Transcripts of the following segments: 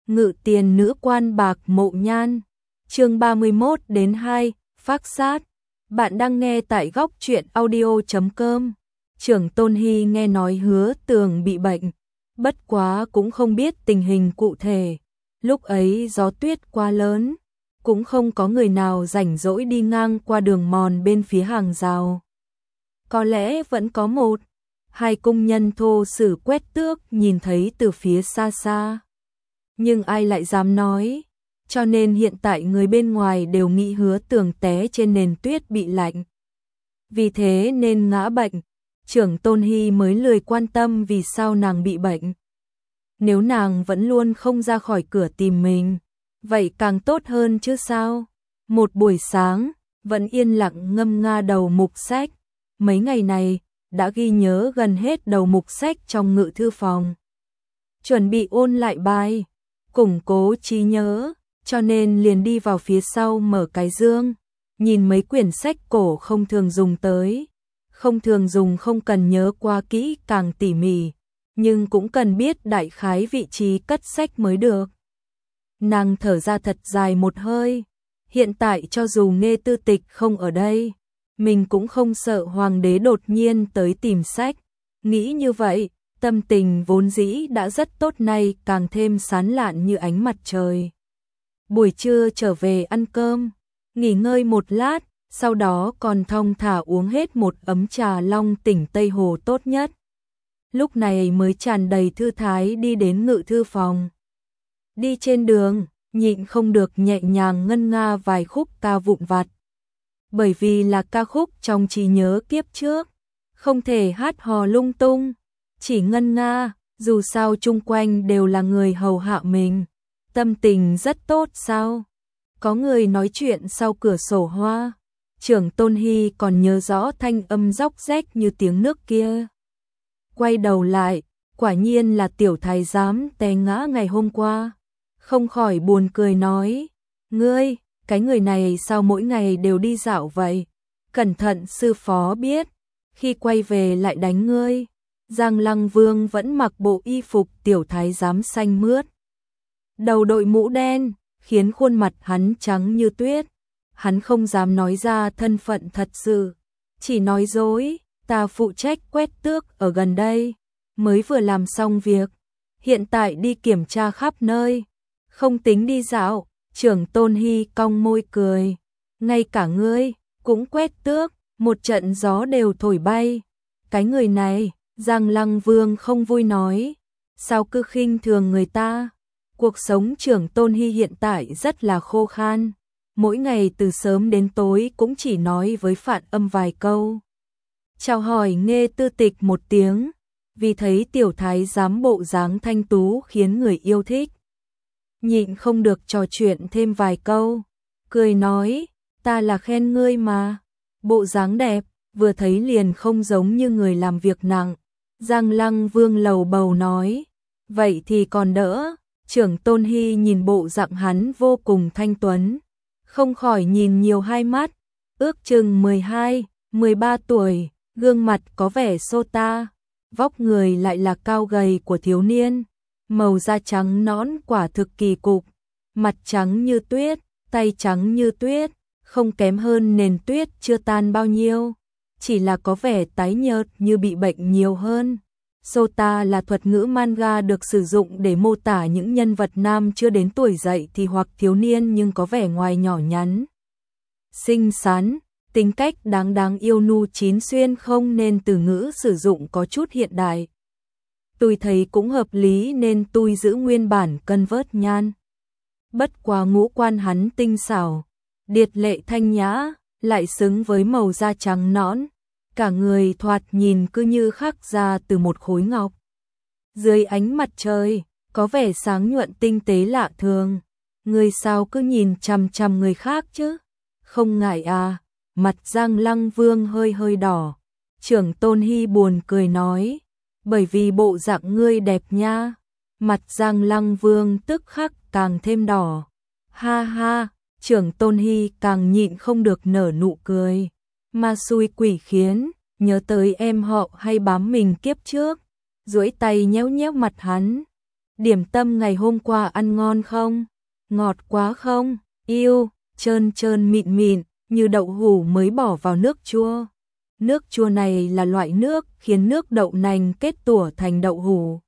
Ngự tiền nữ quan bạc mộ nhan. Chương 31 đến 2, phác sát. Bạn đang nghe tại góc truyện audio.com. Trưởng Tôn Hy nghe nói Hứa Tường bị bệnh, bất quá cũng không biết tình hình cụ thể. Lúc ấy gió tuyết quá lớn, cũng không có người nào rảnh rỗi đi ngang qua đường mòn bên phía hàng rào. Có lẽ vẫn có một, hai công nhân thô sử quét tước nhìn thấy từ phía xa xa. Nhưng ai lại dám nói, cho nên hiện tại người bên ngoài đều nghĩ Hứa Tường té trên nền tuyết bị lạnh. Vì thế nên ngã bệnh, Trưởng Tôn Hy mới lười quan tâm vì sao nàng bị bệnh. Nếu nàng vẫn luôn không ra khỏi cửa tìm mình, vậy càng tốt hơn chứ sao. Một buổi sáng, vẫn yên lặng ngâm nga đầu mục sách. Mấy ngày này, đã ghi nhớ gần hết đầu mục sách trong ngự thư phòng. Chuẩn bị ôn lại bài, củng cố trí nhớ, cho nên liền đi vào phía sau mở cái dương, nhìn mấy quyển sách cổ không thường dùng tới. Không thường dùng không cần nhớ qua kỹ càng tỉ mỉ, nhưng cũng cần biết đại khái vị trí cất sách mới được. Nàng thở ra thật dài một hơi, hiện tại cho dù Nghê Tư Tịch không ở đây, mình cũng không sợ hoàng đế đột nhiên tới tìm sách. Nghĩ như vậy, tâm tình vốn dĩ đã rất tốt nay càng thêm sáng lạn như ánh mặt trời. Buổi trưa trở về ăn cơm, nghỉ ngơi một lát, sau đó còn thong thả uống hết một ấm trà long tỉnh Tây Hồ tốt nhất. Lúc này mới tràn đầy thư thái đi đến ngự thư phòng. Đi trên đường, nhịn không được nhẹ nhàng ngân nga vài khúc ca vụn vặt. Bởi vì là ca khúc trong trí nhớ kiếp trước, không thể hát hò lung tung, chỉ ngân nga, dù sao chung quanh đều là người hầu hạ mình. Tâm tình rất tốt sao? Có người nói chuyện sau cửa sổ hoa. Trưởng Tôn Hy còn nhớ rõ thanh âm róc rách như tiếng nước kia. Quay đầu lại, quả nhiên là tiểu thái giám té ngã ngày hôm qua. Không khỏi buồn cười nói, ngươi, cái người này sao mỗi ngày đều đi dạo vậy? Cẩn thận sư phó biết, khi quay về lại đánh ngươi. Giang Lăng Vương vẫn mặc bộ y phục tiểu thái giám xanh mướt. Đầu đội mũ đen, khiến khuôn mặt hắn trắng như tuyết. Hắn không dám nói ra thân phận thật sự, chỉ nói dối, ta phụ trách quét tước ở gần đây, mới vừa làm xong việc, hiện tại đi kiểm tra khắp nơi, không tính đi dạo. Trưởng Tôn Hy cong môi cười, ngay cả ngươi cũng quét tước, một trận gió đều thổi bay. Cái người này, Giang Lăng Vương không vui nói, sao cứ khinh thường người ta. Cuộc sống Trưởng Tôn Hy hiện tại rất là khô khan. Mỗi ngày từ sớm đến tối cũng chỉ nói với Phạn Âm vài câu. Chào hỏi Nghê Tư Tịch một tiếng, vì thấy tiểu thái giám bộ dáng thanh tú khiến người yêu thích. Nhịn không được trò chuyện thêm vài câu, cười nói, ta là khen ngươi mà, bộ dáng đẹp, vừa thấy liền không giống như người làm việc nặng. Giang Lăng Vương lầu bầu nói, vậy thì còn đỡ. Trưởng Tôn Hy nhìn bộ dạng hắn vô cùng thanh tuấn, không khỏi nhìn nhiều hai mắt, ước chừng 12, 13 tuổi, gương mặt có vẻ xô ta, vóc người lại là cao gầy của thiếu niên, màu da trắng nõn quả thực kỳ cục, mặt trắng như tuyết, tay trắng như tuyết, không kém hơn nền tuyết chưa tan bao nhiêu, chỉ là có vẻ tái nhợt như bị bệnh nhiều hơn. Sota là thuật ngữ manga được sử dụng để mô tả những nhân vật nam chưa đến tuổi dậy thì hoặc thiếu niên nhưng có vẻ ngoài nhỏ nhắn, xinh xắn, tính cách đáng yêu nu chín xuyên, không nên từ ngữ sử dụng có chút hiện đại. Tôi thấy cũng hợp lý nên tôi giữ nguyên bản cân vớt nhan. Bất quá ngũ quan hắn tinh xảo, điệt lệ thanh nhã, lại xứng với màu da trắng nõn. Cả người thoạt nhìn cứ như khắc ra từ một khối ngọc. Dưới ánh mặt trời, có vẻ sáng nhuận tinh tế lạ thường. Người sao cứ nhìn chằm chằm người khác chứ? Không ngại à? Mặt Giang Lăng Vương hơi đỏ. Trưởng Tôn Hy buồn cười nói, bởi vì bộ dạng ngươi đẹp nha. Mặt Giang Lăng Vương tức khắc càng thêm đỏ. Ha ha, Trưởng Tôn Hy càng nhịn không được nở nụ cười. Ma xui quỷ khiến, nhớ tới em họ hay bám mình kiếp trước, duỗi tay nhéo nhéo mặt hắn. điểm tâm ngày hôm qua ăn ngon không? Ngọt quá không? Yêu, trơn trơn mịn mịn, như đậu hũ mới bỏ vào nước chua. Nước chua này là loại nước khiến nước đậu nành kết tủa thành đậu hũ,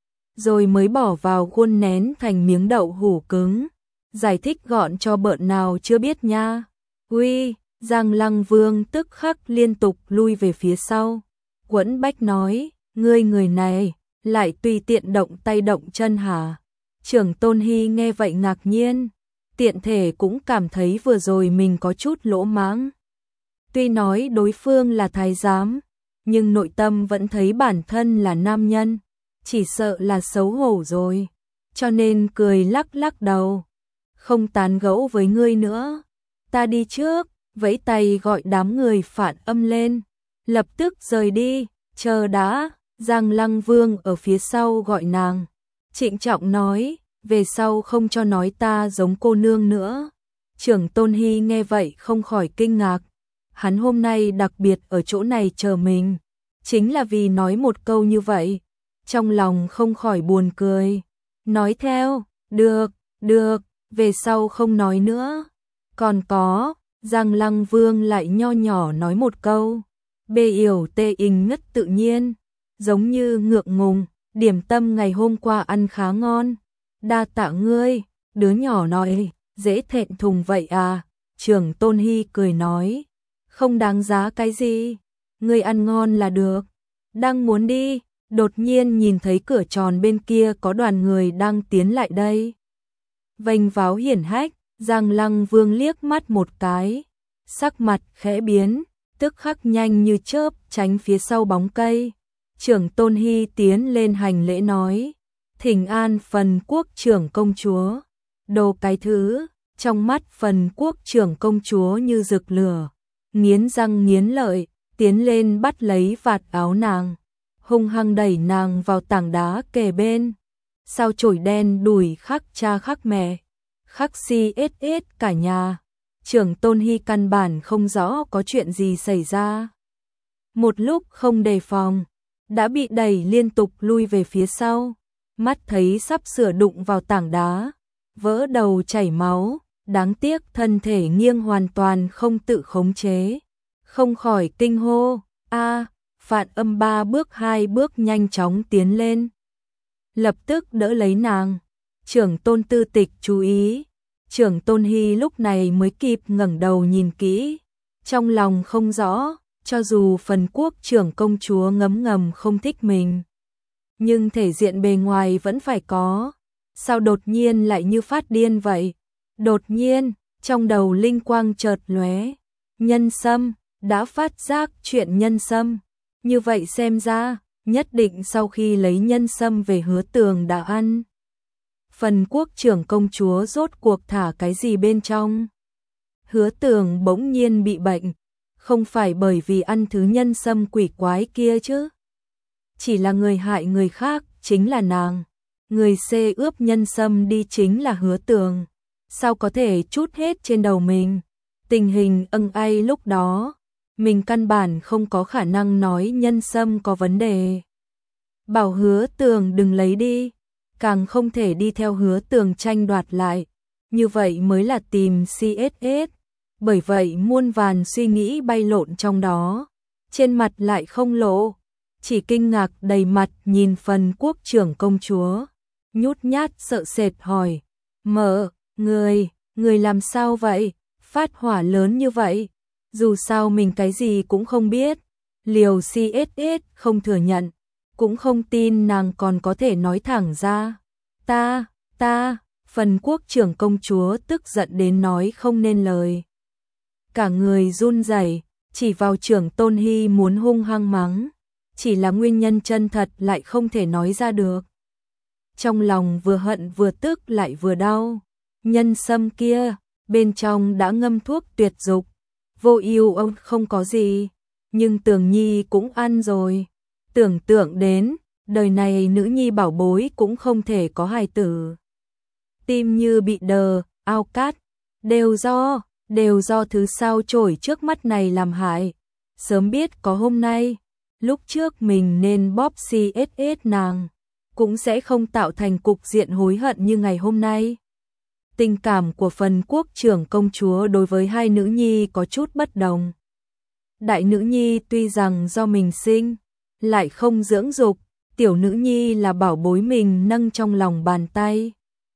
rồi mới bỏ vào khuôn nén thành miếng đậu hũ cứng. Giải thích gọn cho bợn nào chưa biết nha. Uy, Giang Lăng Vương tức khắc liên tục lui về phía sau. Quẫn Bách nói, ngươi người này, lại tùy tiện động tay động chân hả? Trưởng Tôn Hy nghe vậy ngạc nhiên, tiện thể cũng cảm thấy vừa rồi mình có chút lỗ mãng. Tuy nói đối phương là thái giám, nhưng nội tâm vẫn thấy bản thân là nam nhân, chỉ sợ là xấu hổ rồi, cho nên cười lắc lắc đầu. Không tán gẫu với ngươi nữa, ta đi trước, vẫy tay gọi đám người Phản Âm lên, lập tức rời đi, chờ đã. Giang Lăng Vương ở phía sau gọi nàng, trịnh trọng nói, về sau không cho nói ta giống cô nương nữa. Trưởng Tôn Hy nghe vậy không khỏi kinh ngạc, hắn hôm nay đặc biệt ở chỗ này chờ mình, chính là vì nói một câu như vậy, trong lòng không khỏi buồn cười, nói theo, được, được, về sau không nói nữa. Còn có, Giang Lăng Vương lại nho nhỏ nói một câu, bê yểu tê inh ngất tự nhiên, giống như ngượng ngùng, điểm tâm ngày hôm qua ăn khá ngon, đa tạ ngươi. Đứa nhỏ nói, dễ thẹn thùng vậy à? Trưởng Tôn Hy cười nói, không đáng giá cái gì, ngươi ăn ngon là được. Đang muốn đi, đột nhiên nhìn thấy cửa tròn bên kia có đoàn người đang tiến lại đây. Vênh váo hiển hách, Giang Lăng Vương liếc mắt một cái, sắc mặt khẽ biến, tức khắc nhanh như chớp tránh phía sau bóng cây. Trưởng Tôn Hy tiến lên hành lễ nói, thỉnh an Phần Quốc trưởng công chúa. Đồ cái thứ, trong mắt Phần Quốc trưởng công chúa như rực lửa, nghiến răng nghiến lợi, tiến lên bắt lấy vạt áo nàng, hung hăng đẩy nàng vào tảng đá kề bên. Sao chổi đen đùi khắc cha khắc mẹ, khắc si ết cả nhà. Trưởng Tôn Hy căn bản không rõ có chuyện gì xảy ra. Một lúc không đề phòng, đã bị đẩy liên tục lui về phía sau, mắt thấy sắp sửa đụng vào tảng đá, vỡ đầu chảy máu, đáng tiếc thân thể nghiêng hoàn toàn không tự khống chế, không khỏi kinh hô, a. Phản Âm 3 bước 2 bước nhanh chóng tiến lên, lập tức đỡ lấy nàng. Trưởng Tôn Tư Tịch chú ý, Trưởng Tôn Hy lúc này mới kịp ngẩng đầu nhìn kỹ, trong lòng không rõ, cho dù Phần Quốc trưởng công chúa ngấm ngầm không thích mình, nhưng thể diện bề ngoài vẫn phải có. Sao đột nhiên lại như phát điên vậy? Đột nhiên, trong đầu linh quang chợt lóe, nhân sâm, đã phát giác chuyện nhân sâm. Như vậy xem ra, nhất định sau khi lấy nhân sâm về Hứa Tường đã ăn. Phần Quốc trưởng công chúa rốt cuộc thả cái gì bên trong? Hứa Tường bỗng nhiên bị bệnh, không phải bởi vì ăn thứ nhân sâm quỷ quái kia chứ. Chỉ là người hại người khác, chính là nàng. Người xê ướp nhân sâm đi chính là Hứa Tường. Sao có thể trút hết trên đầu mình? Tình hình ân ai lúc đó, mình căn bản không có khả năng nói nhân sâm có vấn đề. Bảo Hứa Tường đừng lấy đi, càng không thể đi theo Hứa Tường tranh đoạt lại. Như vậy mới là tìm CSS. Bởi vậy muôn vàn suy nghĩ bay lộn trong đó, trên mặt lại không lộ, chỉ kinh ngạc đầy mặt nhìn Phần Quốc trưởng công chúa, nhút nhát sợ sệt hỏi, mợ, người làm sao vậy, phát hỏa lớn như vậy, dù sao mình cái gì cũng không biết. Liều CSS không thừa nhận, cũng không tin nàng còn có thể nói thẳng ra, ta, Phần Quốc trưởng công chúa tức giận đến nói không nên lời. Cả người run rẩy, chỉ vào Trưởng Tôn Hy muốn hung hăng mắng, chỉ là nguyên nhân chân thật lại không thể nói ra được. Trong lòng vừa hận vừa tức lại vừa đau, nhân sâm kia, bên trong đã ngâm thuốc tuyệt dục, vô ưu ông không có gì, nhưng Tường Nhi cũng ăn rồi. Tưởng tượng đến, đời này nữ nhi bảo bối cũng không thể có hài tử. Tim như bị đờ, ao cát, đều do thứ sao chổi trước mắt này làm hại. Sớm biết có hôm nay, lúc trước mình nên bóp CSS nàng, cũng sẽ không tạo thành cục diện hối hận như ngày hôm nay. Tình cảm của Phần Quốc trưởng công chúa đối với hai nữ nhi có chút bất đồng. Đại nữ nhi tuy rằng do mình sinh, lại không dưỡng dục, tiểu nữ nhi là bảo bối mình nâng trong lòng bàn tay.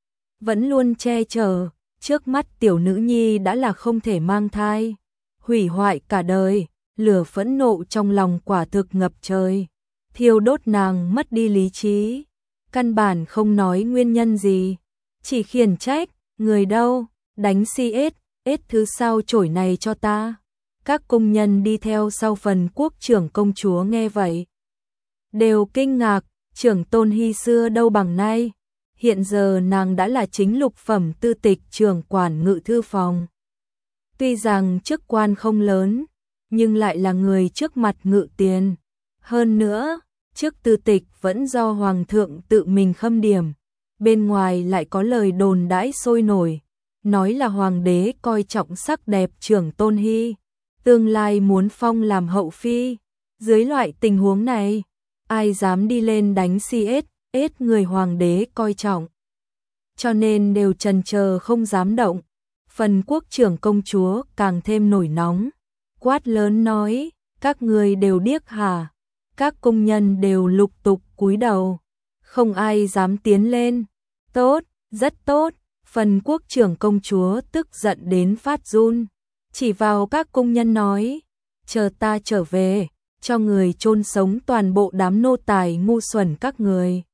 Vẫn luôn che chở, trước mắt tiểu nữ nhi đã là không thể mang thai, hủy hoại cả đời, lửa phẫn nộ trong lòng quả thực ngập trời, thiêu đốt nàng mất đi lý trí, căn bản không nói nguyên nhân gì, chỉ khiển trách, người đâu, đánh CS thứ sau chổi này cho ta. Các công nhân đi theo sau Phần Quốc trưởng công chúa nghe vậy, đều kinh ngạc, trưởng Tôn Hy xưa đâu bằng nay, hiện giờ nàng đã là chính lục phẩm tư tịch trưởng quản ngự thư phòng. Tuy rằng chức quan không lớn, nhưng lại là người trước mặt ngự tiền. Hơn nữa, chức tư tịch vẫn do Hoàng thượng tự mình khâm điểm. Bên ngoài lại có lời đồn đãi sôi nổi, nói là Hoàng đế coi trọng sắc đẹp trưởng Tôn Hy, tương lai muốn phong làm hậu phi. Dưới loại tình huống này, ai dám đi lên đánh CS người Hoàng đế coi trọng. Cho nên đều chần chờ không dám động. Phần Quốc trưởng công chúa càng thêm nổi nóng, quát lớn nói, các người đều điếc hả? Các công nhân đều lục tục cúi đầu, không ai dám tiến lên. Tốt, rất tốt, Phần Quốc trưởng công chúa tức giận đến phát run, chỉ vào các công nhân nói, chờ ta trở về, cho người chôn sống toàn bộ đám nô tài ngu xuẩn các người.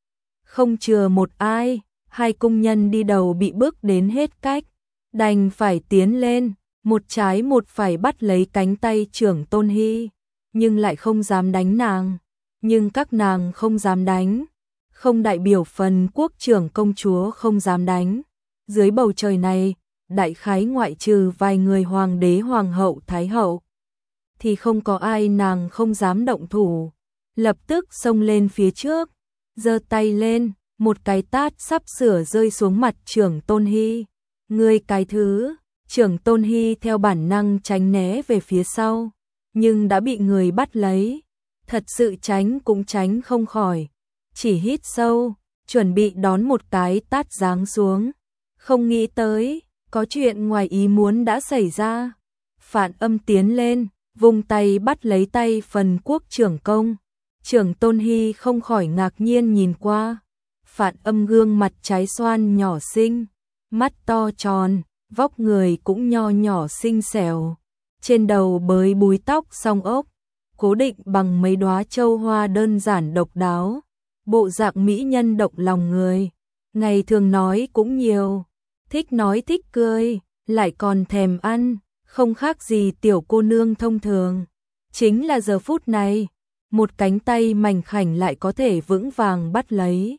Không chừa một ai, hai công nhân đi đầu bị bước đến hết cách, đành phải tiến lên, một trái một phải bắt lấy cánh tay trưởng Tôn Hy, nhưng lại không dám đánh nàng. Nhưng các nàng không dám đánh, không đại biểu Phần Quốc trưởng công chúa không dám đánh. Dưới bầu trời này, đại khái ngoại trừ vài người hoàng đế hoàng hậu thái hậu, thì không có ai nàng không dám động thủ. Lập tức xông lên phía trước, giơ tay lên, một cái tát sắp sửa rơi xuống mặt trưởng Tôn Hy. Ngươi cái thứ, trưởng Tôn Hy theo bản năng tránh né về phía sau, nhưng đã bị người bắt lấy, thật sự tránh cũng tránh không khỏi, chỉ hít sâu, chuẩn bị đón một cái tát giáng xuống. Không nghĩ tới, có chuyện ngoài ý muốn đã xảy ra. Phản Âm tiến lên, vung tay bắt lấy tay Phần Quốc trưởng công. Trưởng Tôn Hy không khỏi ngạc nhiên nhìn qua. Phản Âm gương mặt trái xoan nhỏ xinh, mắt to tròn, vóc người cũng nho nhỏ xinh xẻo. Trên đầu bới búi tóc song ốc, cố định bằng mấy đóa châu hoa đơn giản độc đáo. Bộ dạng mỹ nhân động lòng người. Ngày thường nói cũng nhiều, thích nói thích cười, lại còn thèm ăn, không khác gì tiểu cô nương thông thường. Chính là giờ phút này, một cánh tay mảnh khảnh lại có thể vững vàng bắt lấy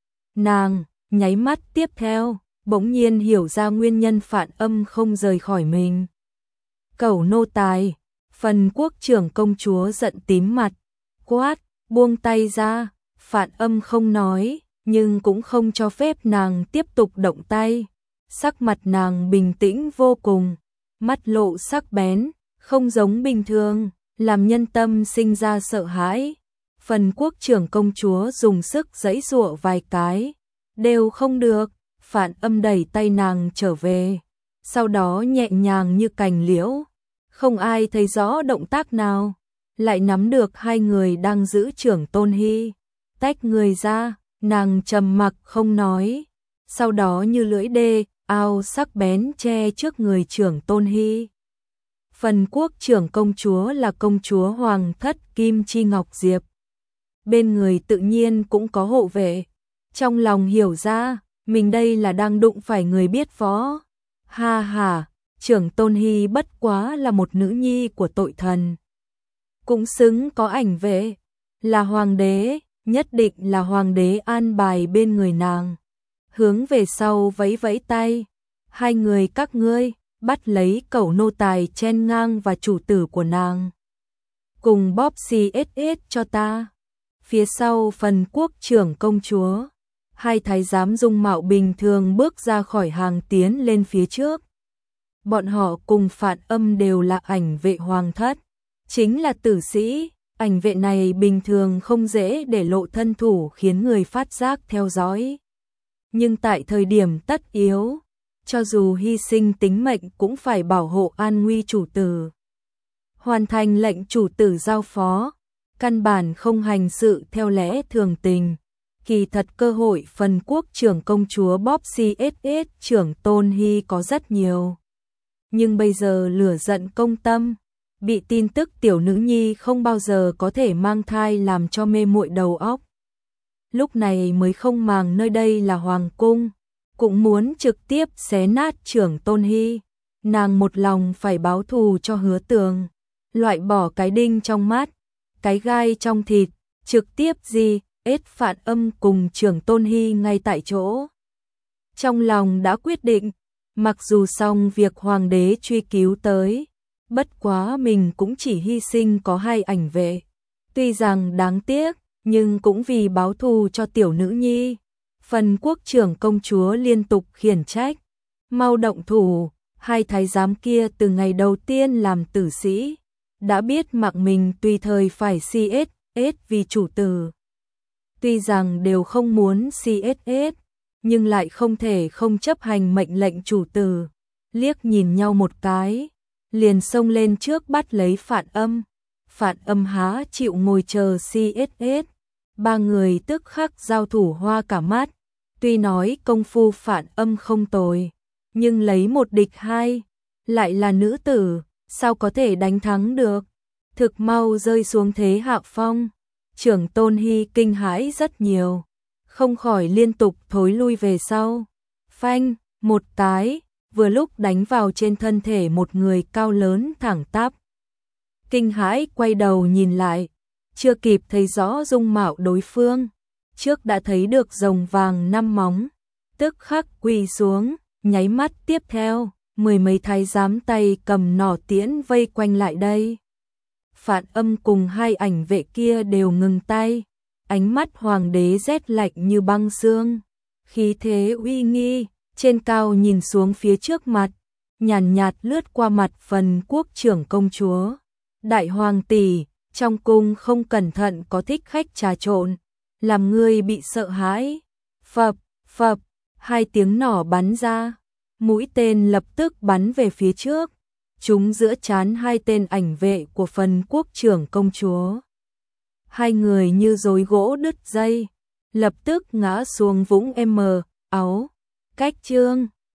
nàng. Nháy mắt tiếp theo, bỗng nhiên hiểu ra nguyên nhân Phản Âm không rời khỏi mình. Cẩu nô tài, Phần Quốc trưởng công chúa giận tím mặt, quát, buông tay ra. Phản Âm không nói, nhưng cũng không cho phép nàng tiếp tục động tay. Sắc mặt nàng bình tĩnh vô cùng, mắt lộ sắc bén, không giống bình thường, làm nhân tâm sinh ra sợ hãi. Phần Quốc trưởng công chúa dùng sức giãy giụa vài cái, đều không được. Phản Âm đẩy tay nàng trở về, sau đó nhẹ nhàng như cành liễu, không ai thấy rõ động tác nào, lại nắm được hai người đang giữ trưởng Tôn Hy, tách người ra. Nàng trầm mặc không nói, sau đó như lưỡi đê ao sắc bén che trước người trưởng Tôn Hy. Phần Quốc trưởng công chúa là công chúa hoàng thất Kim Chi Ngọc Diệp, bên người tự nhiên cũng có hộ vệ, trong lòng hiểu ra mình đây là đang đụng phải người biết võ. Ha ha, trưởng Tôn Hy bất quá là một nữ nhi của tội thần, cũng xứng có ảnh vệ, là hoàng đế, nhất định là hoàng đế an bài bên người nàng. Hướng về sau vẫy vẫy tay, hai người các ngươi bắt lấy cẩu nô tài chen ngang và chủ tử của nàng, cùng bóp CSS cho ta. Phía sau Phần Quốc trưởng công chúa, hai thái giám dung mạo bình thường bước ra khỏi hàng tiến lên phía trước. Bọn họ cùng Phản Âm đều là ảnh vệ hoàng thất, chính là tử sĩ, Ảnh vệ này bình thường không dễ để lộ thân thủ khiến người phát giác theo dõi. Nhưng tại thời điểm tất yếu, cho dù hy sinh tính mệnh cũng phải bảo hộ an nguy chủ tử. Hoàn thành lệnh chủ tử giao phó, căn bản không hành sự theo lẽ thường tình. Kỳ thật cơ hội phần quốc trưởng công chúa Bob CSS trưởng Tôn Hy có rất nhiều. Nhưng bây giờ lửa giận công tâm, bị tin tức tiểu nữ nhi không bao giờ có thể mang thai làm cho mê muội đầu óc. Lúc này mới không màng nơi đây là hoàng cung, cũng muốn trực tiếp xé nát trưởng Tôn Hy. Nàng một lòng phải báo thù cho Hứa Tường, loại bỏ cái đinh trong mắt, cái gai trong thịt, trực tiếp ết Phạn Âm cùng trưởng Tôn Hy ngay tại chỗ. Trong lòng đã quyết định, mặc dù xong việc hoàng đế truy cứu tới, bất quá mình cũng chỉ hy sinh có 2 ảnh vệ. Tuy rằng đáng tiếc, nhưng cũng vì báo thù cho tiểu nữ nhi. Phần quốc trưởng công chúa liên tục khiển trách, mau động thủ. 2 thái giám kia từ ngày đầu tiên làm tử sĩ, đã biết mạng mình tùy thời phải CSS vì chủ tử. Tuy rằng đều không muốn CSS, nhưng lại không thể không chấp hành mệnh lệnh chủ tử. Liếc nhìn nhau một cái, liền xông lên trước bắt lấy Phạn Âm. Phạn Âm há chịu ngồi chờ CSS. 3 người tức khắc giao thủ hoa cả mắt. Tuy nói công phu Phạn Âm không tồi, nhưng lấy 1 địch 2, lại là nữ tử, sao có thể đánh thắng được. Thực mau rơi xuống thế hạ phong. Trưởng Tôn Hy kinh hãi rất nhiều, không khỏi liên tục thối lui về sau. Phanh, một cái, vừa lúc đánh vào trên thân thể một người cao lớn thẳng tắp. Kinh hãi quay đầu nhìn lại, chưa kịp thấy rõ dung mạo đối phương, trước đã thấy được rồng vàng 5 móng, tức khắc quỳ xuống, nháy mắt tiếp theo, 10 mấy thái giám tay cầm nỏ tiễn vây quanh lại đây. Phạn Âm cùng 2 ảnh vệ kia đều ngừng tay, ánh mắt hoàng đế rét lạnh như băng xương, khí thế uy nghi, trên cao nhìn xuống phía trước mặt, nhàn nhạt lướt qua mặt phần quốc trưởng công chúa. Đại hoàng tỷ, trong cung không cẩn thận có thích khách trà trộn, làm ngươi bị sợ hãi. Phập, phập, 2 tiếng nỏ bắn ra, mũi tên lập tức bắn về phía trước, trúng giữa trán 2 tên ảnh vệ của phần quốc trưởng công chúa. 2 người như rối gỗ đứt dây, lập tức ngã xuống vũng áo. Cách chương